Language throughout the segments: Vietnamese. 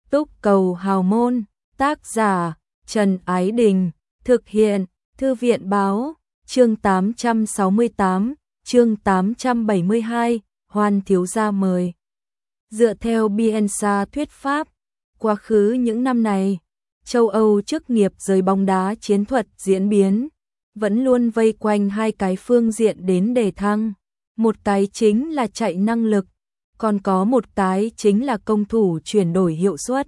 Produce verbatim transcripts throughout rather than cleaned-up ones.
Túc Cầu Hào Môn, tác giả Trần Ái Đình, thực hiện Thư viện Báo, chương tám trăm sáu mươi tám, chương tám trăm bảy mươi hai, Hoan thiếu gia mời. Dựa theo Bielsa thuyết pháp, quá khứ những năm này, châu Âu chức nghiệp giới bóng đá chiến thuật diễn biến, vẫn luôn vây quanh hai cái phương diện đến đề thăng. Một cái chính là chạy năng lực, còn có một cái chính là công thủ chuyển đổi hiệu suất.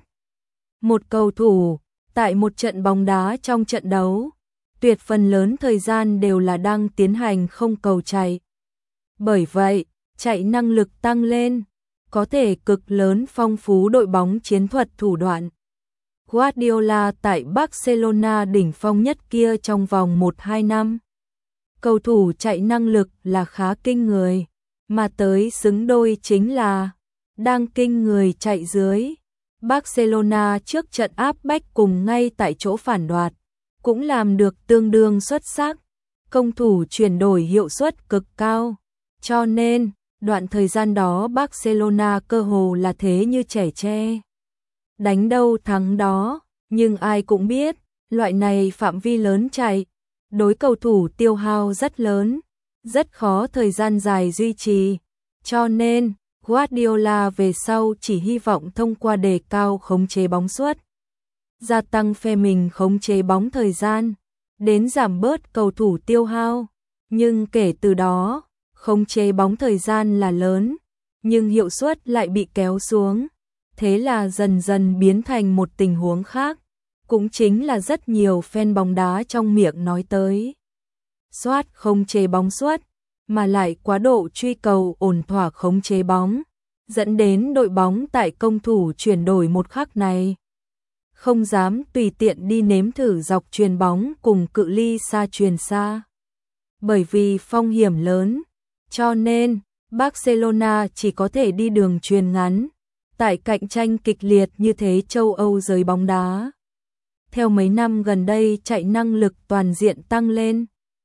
Một cầu thủ, tại một trận bóng đá trong trận đấu, tuyệt phần lớn thời gian đều là đang tiến hành không cầu chạy. Bởi vậy, chạy năng lực tăng lên, có thể cực lớn phong phú đội bóng chiến thuật thủ đoạn. Guardiola tại Barcelona đỉnh phong nhất kia trong vòng một hai năm. Cầu thủ chạy năng lực là khá kinh người, mà tới xứng đôi chính là đang kinh người chạy dưới. Barcelona trước trận áp bách cùng ngay tại chỗ phản đoạt, cũng làm được tương đương xuất sắc, công thủ chuyển đổi hiệu suất cực cao. Cho nên, đoạn thời gian đó Barcelona cơ hồ là thế như trẻ tre. Đánh đâu thắng đó, nhưng ai cũng biết, loại này phạm vi lớn chạy, đối cầu thủ tiêu hao rất lớn, rất khó thời gian dài duy trì. Cho nên, Guardiola về sau chỉ hy vọng thông qua đề cao khống chế bóng suất, gia tăng phe mình khống chế bóng thời gian, đến giảm bớt cầu thủ tiêu hao. Nhưng kể từ đó, khống chế bóng thời gian là lớn, nhưng hiệu suất lại bị kéo xuống. Thế là dần dần biến thành một tình huống khác, cũng chính là rất nhiều fan bóng đá trong miệng nói tới. Soát khống chế bóng suất, mà lại quá độ truy cầu ổn thỏa khống chế bóng, dẫn đến đội bóng tại công thủ chuyển đổi một khắc này không dám tùy tiện đi nếm thử dọc chuyền bóng cùng cự ly xa chuyền xa. Bởi vì phong hiểm lớn, cho nên Barcelona chỉ có thể đi đường chuyền ngắn. Tại cạnh tranh kịch liệt như thế châu Âu giới bóng đá, theo mấy năm gần đây chạy năng lực toàn diện tăng lên,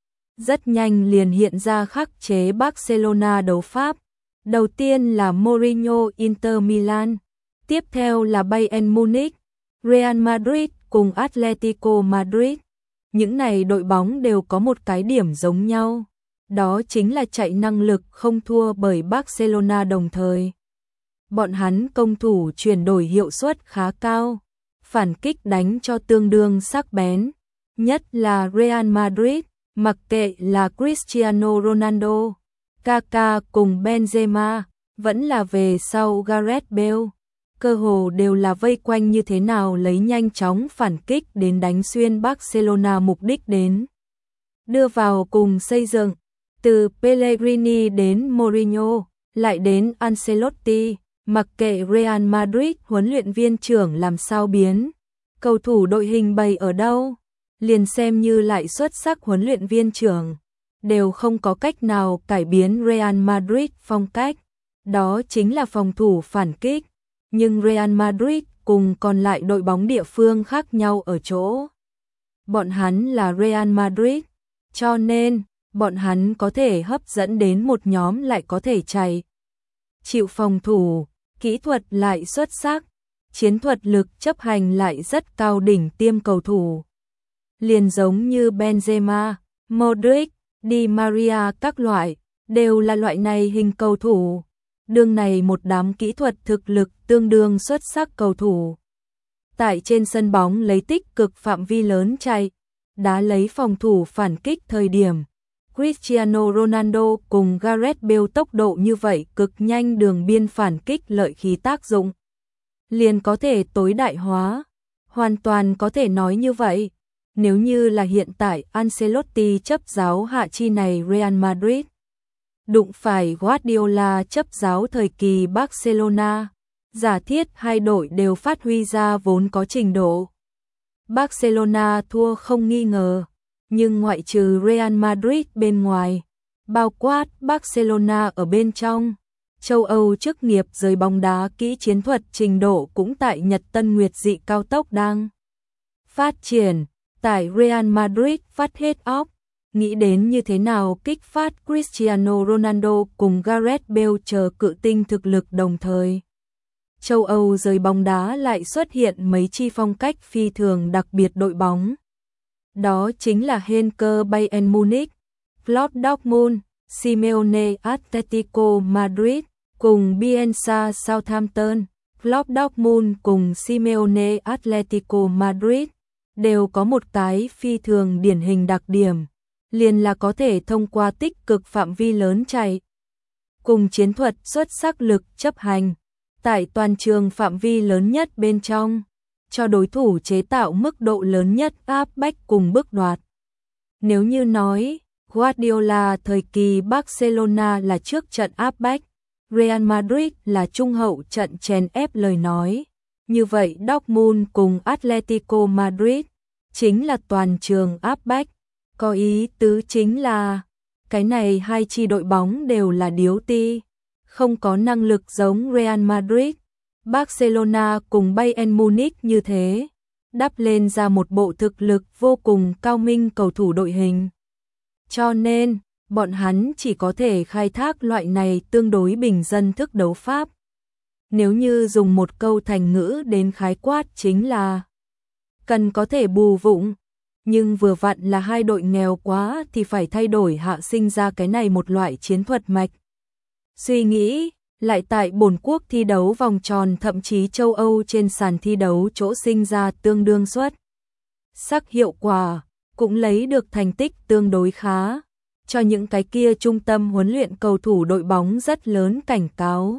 rất nhanh liền hiện ra khắc chế Barcelona đấu pháp. Đầu tiên là Mourinho Inter Milan, tiếp theo là Bayern Munich, Real Madrid cùng Atletico Madrid. Những này đội bóng đều có một cái điểm giống nhau, đó chính là chạy năng lực không thua bởi Barcelona, đồng thời bọn hắn công thủ chuyển đổi hiệu suất khá cao, phản kích đánh cho tương đương sắc bén. Nhất là Real Madrid, mặc kệ là Cristiano Ronaldo, Kaká cùng Benzema, vẫn là về sau Gareth Bale, cơ hồ đều là vây quanh như thế nào lấy nhanh chóng phản kích đến đánh xuyên Barcelona, mục đích đến đưa vào cùng xây dựng. Từ Pellegrini đến Mourinho, lại đến Ancelotti, mặc kệ Real Madrid huấn luyện viên trưởng làm sao biến, cầu thủ đội hình bày ở đâu, liền xem như lại xuất sắc huấn luyện viên trưởng, đều không có cách nào cải biến Real Madrid phong cách, đó chính là phòng thủ phản kích. Nhưng Real Madrid cùng còn lại đội bóng địa phương khác nhau ở chỗ, bọn hắn là Real Madrid, cho nên bọn hắn có thể hấp dẫn đến một nhóm lại có thể chạy, chịu phòng thủ, kỹ thuật lại xuất sắc, chiến thuật lực chấp hành lại rất cao đỉnh tiêm cầu thủ. Liền giống như Benzema, Modric, Di Maria các loại, đều là loại này hình cầu thủ. Đương này một đám kỹ thuật thực lực tương đương xuất sắc cầu thủ. Tại trên sân bóng lấy tích cực phạm vi lớn chạy, đá lấy phòng thủ phản kích thời điểm. Cristiano Ronaldo cùng Gareth Bale tốc độ như vậy cực nhanh, đường biên phản kích lợi khí tác dụng liền có thể tối đại hóa, hoàn toàn có thể nói như vậy. Nếu như là hiện tại Ancelotti chấp giáo hạ chi này Real Madrid, đụng phải Guardiola chấp giáo thời kỳ Barcelona, giả thiết hai đội đều phát huy ra vốn có trình độ, Barcelona thua không nghi ngờ. Nhưng ngoại trừ Real Madrid bên ngoài, bao quát Barcelona ở bên trong, châu Âu chức nghiệp giới bóng đá kỹ chiến thuật trình độ cũng tại Nhật Tân Nguyệt dị cao tốc đang phát triển. Tại Real Madrid phát hết óc, nghĩ đến như thế nào kích phát Cristiano Ronaldo cùng Gareth Bale chờ cự tinh thực lực đồng thời. châu Âu giới bóng đá lại xuất hiện mấy chi phong cách phi thường đặc biệt đội bóng. Đó chính là Henker Bayern Munich, Klopp Dortmund, Simeone Atletico Madrid, cùng Bielsa Southampton. Klopp Dortmund cùng Simeone Atletico Madrid đều có một cái phi thường điển hình đặc điểm, liền là có thể thông qua tích cực phạm vi lớn chạy, cùng chiến thuật xuất sắc lực chấp hành, tại toàn trường phạm vi lớn nhất bên trong, cho đối thủ chế tạo mức độ lớn nhất áp bách cùng bước đoạt. Nếu như nói, Guardiola thời kỳ Barcelona là trước trận áp bách, Real Madrid là trung hậu trận chèn ép lời nói, như vậy Dortmund cùng Atletico Madrid chính là toàn trường áp bách, có ý tứ chính là cái này hai chi đội bóng đều là điếu ti, không có năng lực giống Real Madrid, Barcelona cùng Bayern Munich như thế, đắp lên ra một bộ thực lực vô cùng cao minh cầu thủ đội hình. Cho nên, bọn hắn chỉ có thể khai thác loại này tương đối bình dân thức đấu pháp. Nếu như dùng một câu thành ngữ đến khái quát chính là cần có thể bù vụng, nhưng vừa vặn là hai đội nghèo quá thì phải thay đổi hạ sinh ra cái này một loại chiến thuật mạch. Suy nghĩ, lại tại bổn quốc thi đấu vòng tròn thậm chí châu Âu trên sàn thi đấu chỗ sinh ra tương đương xuất sắc hiệu quả, cũng lấy được thành tích tương đối khá, cho những cái kia trung tâm huấn luyện cầu thủ đội bóng rất lớn cảnh cáo.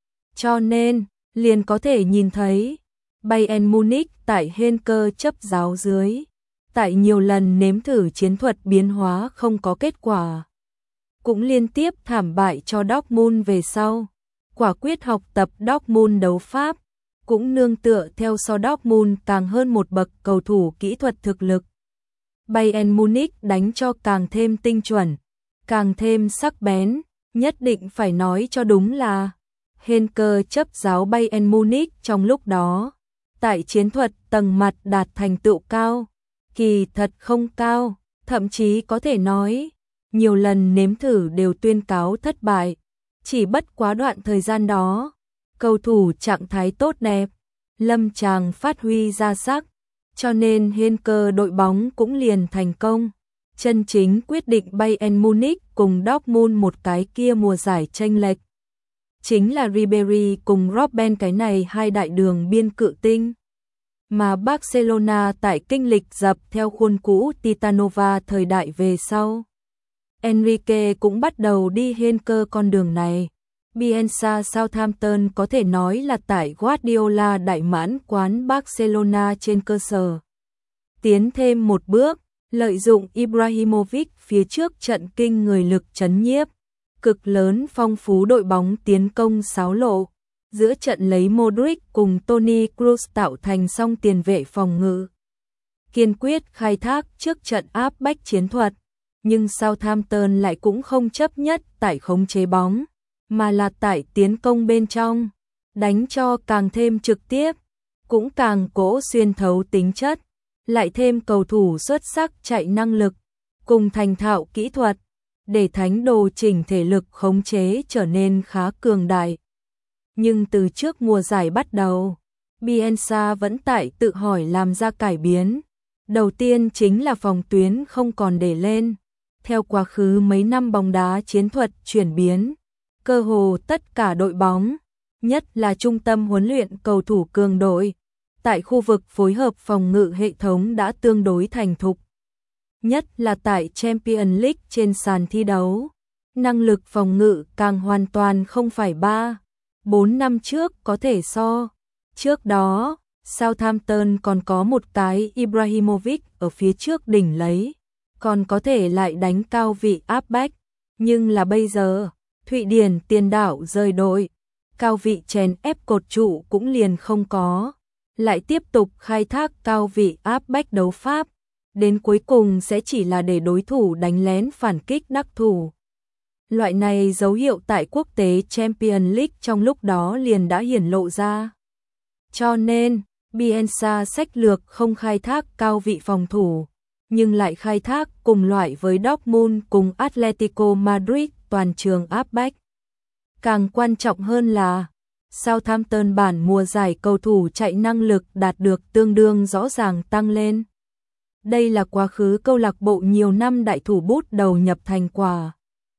Cho nên, liền có thể nhìn thấy, Bayern Munich tại Henker chấp giáo dưới, tại nhiều lần nếm thử chiến thuật biến hóa không có kết quả, cũng liên tiếp thảm bại cho Dortmund về sau. Quả quyết học tập Dortmund đấu pháp, cũng nương tựa theo so Dortmund càng hơn một bậc cầu thủ kỹ thuật thực lực. Bayern Munich đánh cho càng thêm tinh chuẩn, càng thêm sắc bén, nhất định phải nói cho đúng là Henker chấp giáo Bayern Munich trong lúc đó, tại chiến thuật tầng mặt đạt thành tựu cao, kỳ thật không cao, thậm chí có thể nói, nhiều lần nếm thử đều tuyên cáo thất bại, chỉ bất quá đoạn thời gian đó, cầu thủ trạng thái tốt đẹp, lâm tràng phát huy ra sắc, cho nên Henker đội bóng cũng liền thành công, chân chính quyết định Bayern Munich cùng Dortmund một cái kia mùa giải chênh lệch. Chính là Ribery cùng Robben cái này hai đại đường biên cự tinh. Mà Barcelona tại kinh lịch dập theo khuôn cũ Titanova thời đại về sau. Enrique cũng bắt đầu đi Henker con đường này. Bielsa Southampton có thể nói là tại Guardiola đại mãn quán Barcelona trên cơ sở. Tiến thêm một bước, lợi dụng Ibrahimovic phía trước trận kinh người lực chấn nhiếp, cực lớn phong phú đội bóng tiến công xáo lộ, giữa trận lấy Modric cùng Toni Kroos tạo thành song tiền vệ phòng ngự. Kiên quyết khai thác trước trận áp bách chiến thuật, nhưng Southampton lại cũng không chấp nhất tại khống chế bóng, mà là tại tiến công bên trong, đánh cho càng thêm trực tiếp, cũng càng cố xuyên thấu tính chất, lại thêm cầu thủ xuất sắc chạy năng lực, cùng thành thạo kỹ thuật, để thánh đồ chỉnh thể lực khống chế trở nên khá cường đại. Nhưng từ trước mùa giải bắt đầu, Bielsa vẫn tại tự hỏi làm ra cải biến. Đầu tiên chính là phòng tuyến không còn để lên. Theo quá khứ mấy năm bóng đá chiến thuật chuyển biến, cơ hồ tất cả đội bóng, nhất là trung tâm huấn luyện cầu thủ cường đội, tại khu vực phối hợp phòng ngự hệ thống đã tương đối thành thục. Nhất là tại Champions League trên sàn thi đấu, năng lực phòng ngự càng hoàn toàn không phải ba, bốn năm trước có thể so. Trước đó, Southampton còn có một cái Ibrahimovic ở phía trước đỉnh lấy, còn có thể lại đánh cao vị áp bách, nhưng là bây giờ, Thụy Điển tiền đạo rời đội, cao vị chèn ép cột trụ cũng liền không có, lại tiếp tục khai thác cao vị áp bách đấu pháp, đến cuối cùng sẽ chỉ là để đối thủ đánh lén phản kích đắc thủ. Loại này dấu hiệu tại quốc tế Champions League trong lúc đó liền đã hiển lộ ra. Cho nên, Bielsa sách lược không khai thác cao vị phòng thủ, nhưng lại khai thác cùng loại với Dortmund cùng Atletico Madrid toàn trường áp bách. Càng quan trọng hơn là, Southampton bản mùa giải cầu thủ chạy năng lực đạt được tương đương rõ ràng tăng lên. Đây là quá khứ câu lạc bộ nhiều năm đại thủ bút đầu nhập thành quả.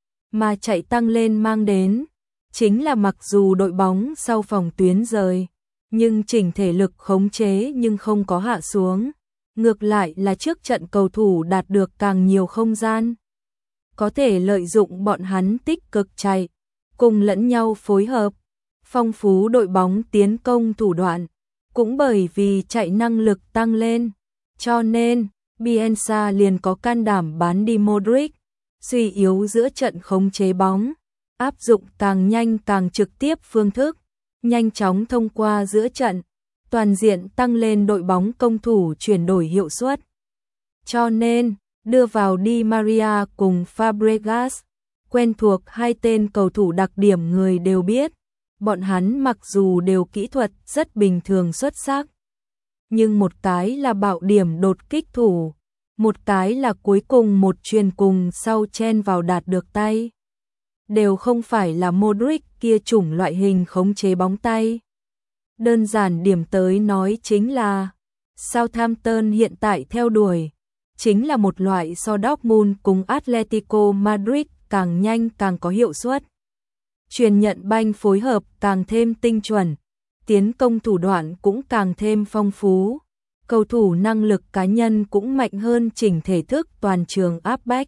Mà chạy tăng lên mang đến, chính là mặc dù đội bóng sau phòng tuyến rời, nhưng chỉnh thể lực khống chế nhưng không có hạ xuống. Ngược lại là trước trận cầu thủ đạt được càng nhiều không gian. Có thể lợi dụng bọn hắn tích cực chạy, cùng lẫn nhau phối hợp, phong phú đội bóng tiến công thủ đoạn. Cũng bởi vì chạy năng lực tăng lên, cho nên Bielsa liền có can đảm bán đi Modric, suy yếu giữa trận khống chế bóng, áp dụng càng nhanh càng trực tiếp phương thức, nhanh chóng thông qua giữa trận, toàn diện tăng lên đội bóng công thủ chuyển đổi hiệu suất. Cho nên, đưa vào Di Maria cùng Fabregas, quen thuộc hai tên cầu thủ đặc điểm người đều biết, bọn hắn mặc dù đều kỹ thuật rất bình thường xuất sắc, nhưng một cái là bạo điểm đột kích thủ, một cái là cuối cùng một chuyền cùng sau chen vào đạt được tay. Đều không phải là Modric kia chủng loại hình khống chế bóng tay. Đơn giản điểm tới nói chính là Southampton hiện tại theo đuổi chính là một loại so Dortmund cùng Atletico Madrid càng nhanh càng có hiệu suất. Truyền nhận banh phối hợp càng thêm tinh chuẩn, tiến công thủ đoạn cũng càng thêm phong phú, cầu thủ năng lực cá nhân cũng mạnh hơn chỉnh thể thức toàn trường áp bách.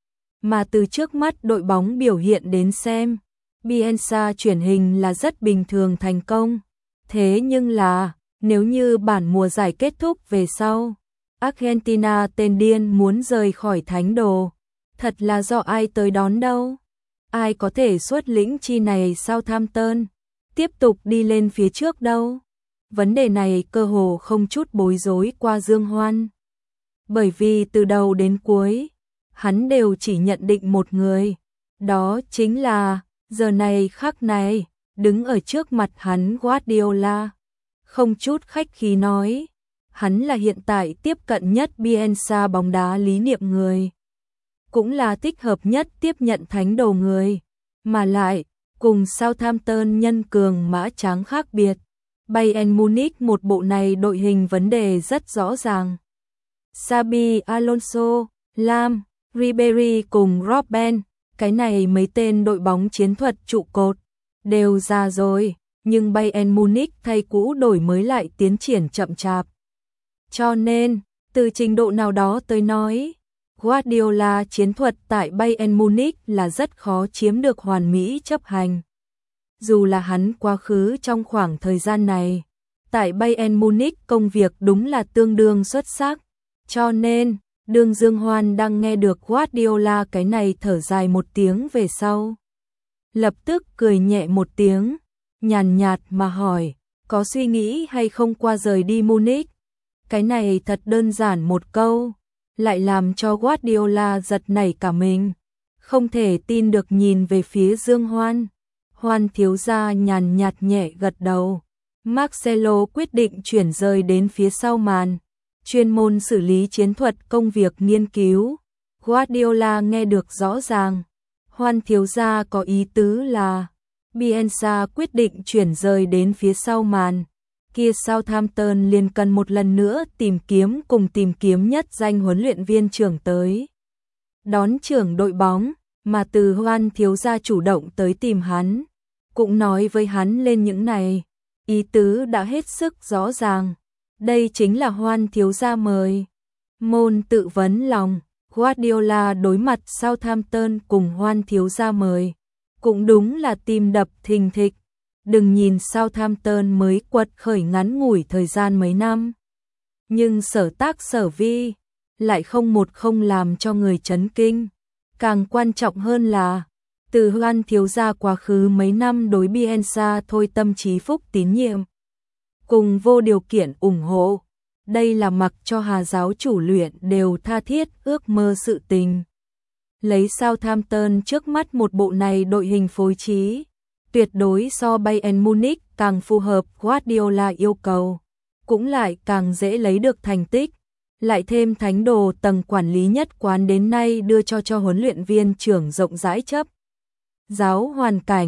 Mà từ trước mắt đội bóng biểu hiện đến xem, Bielsa chuyển hình là rất bình thường thành công. Thế nhưng là, nếu như bản mùa giải kết thúc về sau, Argentina tên điên muốn rời khỏi thánh đồ, thật là do ai tới đón đâu? Ai có thể xuất lĩnh chi này Southampton, tiếp tục đi lên phía trước đâu? Vấn đề này cơ hồ không chút bối rối qua Dương Hoan. Bởi vì từ đầu đến cuối, hắn đều chỉ nhận định một người, đó chính là, giờ này khắc này, đứng ở trước mặt hắn Guardiola. Không chút khách khí nói, hắn là hiện tại tiếp cận nhất Bielsa bóng đá lý niệm người. Cũng là thích hợp nhất tiếp nhận thánh đồ người, mà lại, cùng Southampton nhân cường mã tráng khác biệt. Bayern Munich một bộ này đội hình vấn đề rất rõ ràng. Xabi Alonso, Lam, Ribery cùng Robben, cái này mấy tên đội bóng chiến thuật trụ cột, đều già rồi, nhưng Bayern Munich thay cũ đổi mới lại tiến triển chậm chạp. Cho nên, từ trình độ nào đó tới nói, Guardiola chiến thuật tại Bayern Munich là rất khó chiếm được hoàn mỹ chấp hành. Dù là hắn quá khứ trong khoảng thời gian này, tại Bayern Munich công việc đúng là tương đương xuất sắc, cho nên, Đường Dương Hoan đang nghe được Guardiola cái này thở dài một tiếng về sau. Lập tức cười nhẹ một tiếng, nhàn nhạt mà hỏi, có suy nghĩ hay không qua rời đi Munich? Cái này thật đơn giản một câu, lại làm cho Guardiola giật nảy cả mình, không thể tin được nhìn về phía Dương Hoan. Hoan thiếu gia nhàn nhạt nhẹ gật đầu. Marcelo quyết định chuyển rời đến phía sau màn, chuyên môn xử lý chiến thuật công việc nghiên cứu. Guardiola nghe được rõ ràng. Hoan thiếu gia có ý tứ là Bielsa quyết định chuyển rời đến phía sau màn. Kia Southampton liền cần một lần nữa tìm kiếm cùng tìm kiếm nhất danh huấn luyện viên trưởng tới đón trưởng đội bóng, mà từ Hoan thiếu gia chủ động tới tìm hắn, cũng nói với hắn lên những này, ý tứ đã hết sức rõ ràng. Đây chính là Hoan thiếu gia mời. Môn tự vấn lòng, Guardiola đối mặt Southampton cùng Hoan thiếu gia mời, cũng đúng là tim đập thình thịch. Đừng nhìn Southampton mới quật khởi ngắn ngủi thời gian mấy năm, nhưng sở tác sở vi lại không một không làm cho người chấn kinh. Càng quan trọng hơn là, từ Hoan thiếu gia quá khứ mấy năm đối Bielsa thôi tâm trí phúc tín nhiệm, cùng vô điều kiện ủng hộ, đây là mặc cho Hà giáo chủ luyện đều tha thiết ước mơ sự tình. Lấy Southampton trước mắt một bộ này đội hình phối trí, tuyệt đối so Bayern Munich càng phù hợp Guardiola yêu cầu, cũng lại càng dễ lấy được thành tích, lại thêm thánh đồ tầng quản lý nhất quán đến nay đưa cho cho huấn luyện viên trưởng rộng rãi chấp giáo hoàn cảnh,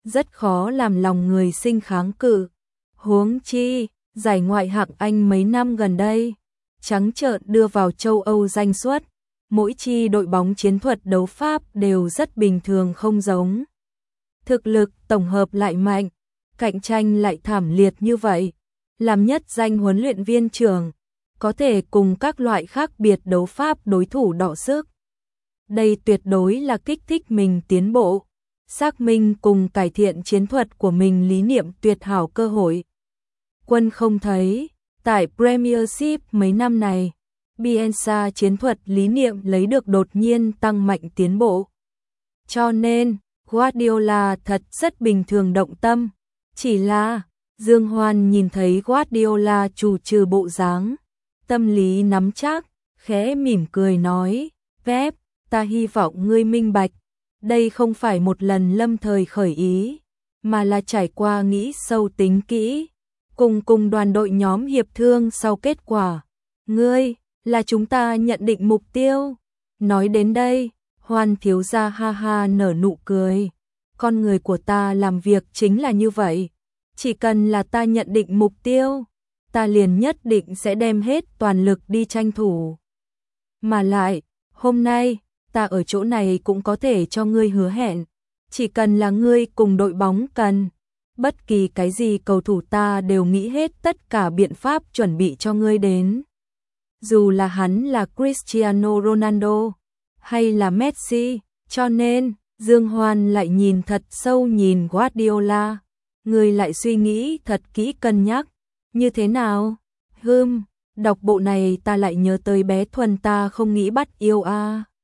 rất khó làm lòng người sinh kháng cự. Huống chi, giải ngoại hạng Anh mấy năm gần đây, trắng trợn đưa vào châu Âu danh suất, mỗi chi đội bóng chiến thuật đấu pháp đều rất bình thường không giống. Thực lực tổng hợp lại mạnh, cạnh tranh lại thảm liệt như vậy, làm nhất danh huấn luyện viên trưởng, có thể cùng các loại khác biệt đấu pháp đối thủ đọ sức. Đây tuyệt đối là kích thích mình tiến bộ, xác minh cùng cải thiện chiến thuật của mình lý niệm tuyệt hảo cơ hội. Quân không thấy, tại Premiership mấy năm này, Bielsa chiến thuật lý niệm lấy được đột nhiên tăng mạnh tiến bộ. Cho nên, Guardiola thật rất bình thường động tâm, chỉ là Dương Hoan nhìn thấy Guardiola chủ trừ bộ dáng, tâm lý nắm chắc, khẽ mỉm cười nói, Pep, ta hy vọng ngươi minh bạch, đây không phải một lần lâm thời khởi ý, mà là trải qua nghĩ sâu tính kỹ, cùng cùng đoàn đội nhóm hiệp thương sau kết quả. Ngươi, là chúng ta nhận định mục tiêu. Nói đến đây, Hoan thiếu gia ha ha nở nụ cười. Con người của ta làm việc chính là như vậy. Chỉ cần là ta nhận định mục tiêu, ta liền nhất định sẽ đem hết toàn lực đi tranh thủ. Mà lại, hôm nay, ta ở chỗ này cũng có thể cho ngươi hứa hẹn. Chỉ cần là ngươi cùng đội bóng cần, bất kỳ cái gì cầu thủ ta đều nghĩ hết tất cả biện pháp chuẩn bị cho ngươi đến. Dù là hắn là Cristiano Ronaldo hay là Messi, cho nên Dương Hoan lại nhìn thật sâu nhìn Guardiola, người lại suy nghĩ thật kỹ cân nhắc, như thế nào? Hừm, đọc bộ này ta lại nhớ tới bé Thuần ta không nghĩ bắt yêu a. À.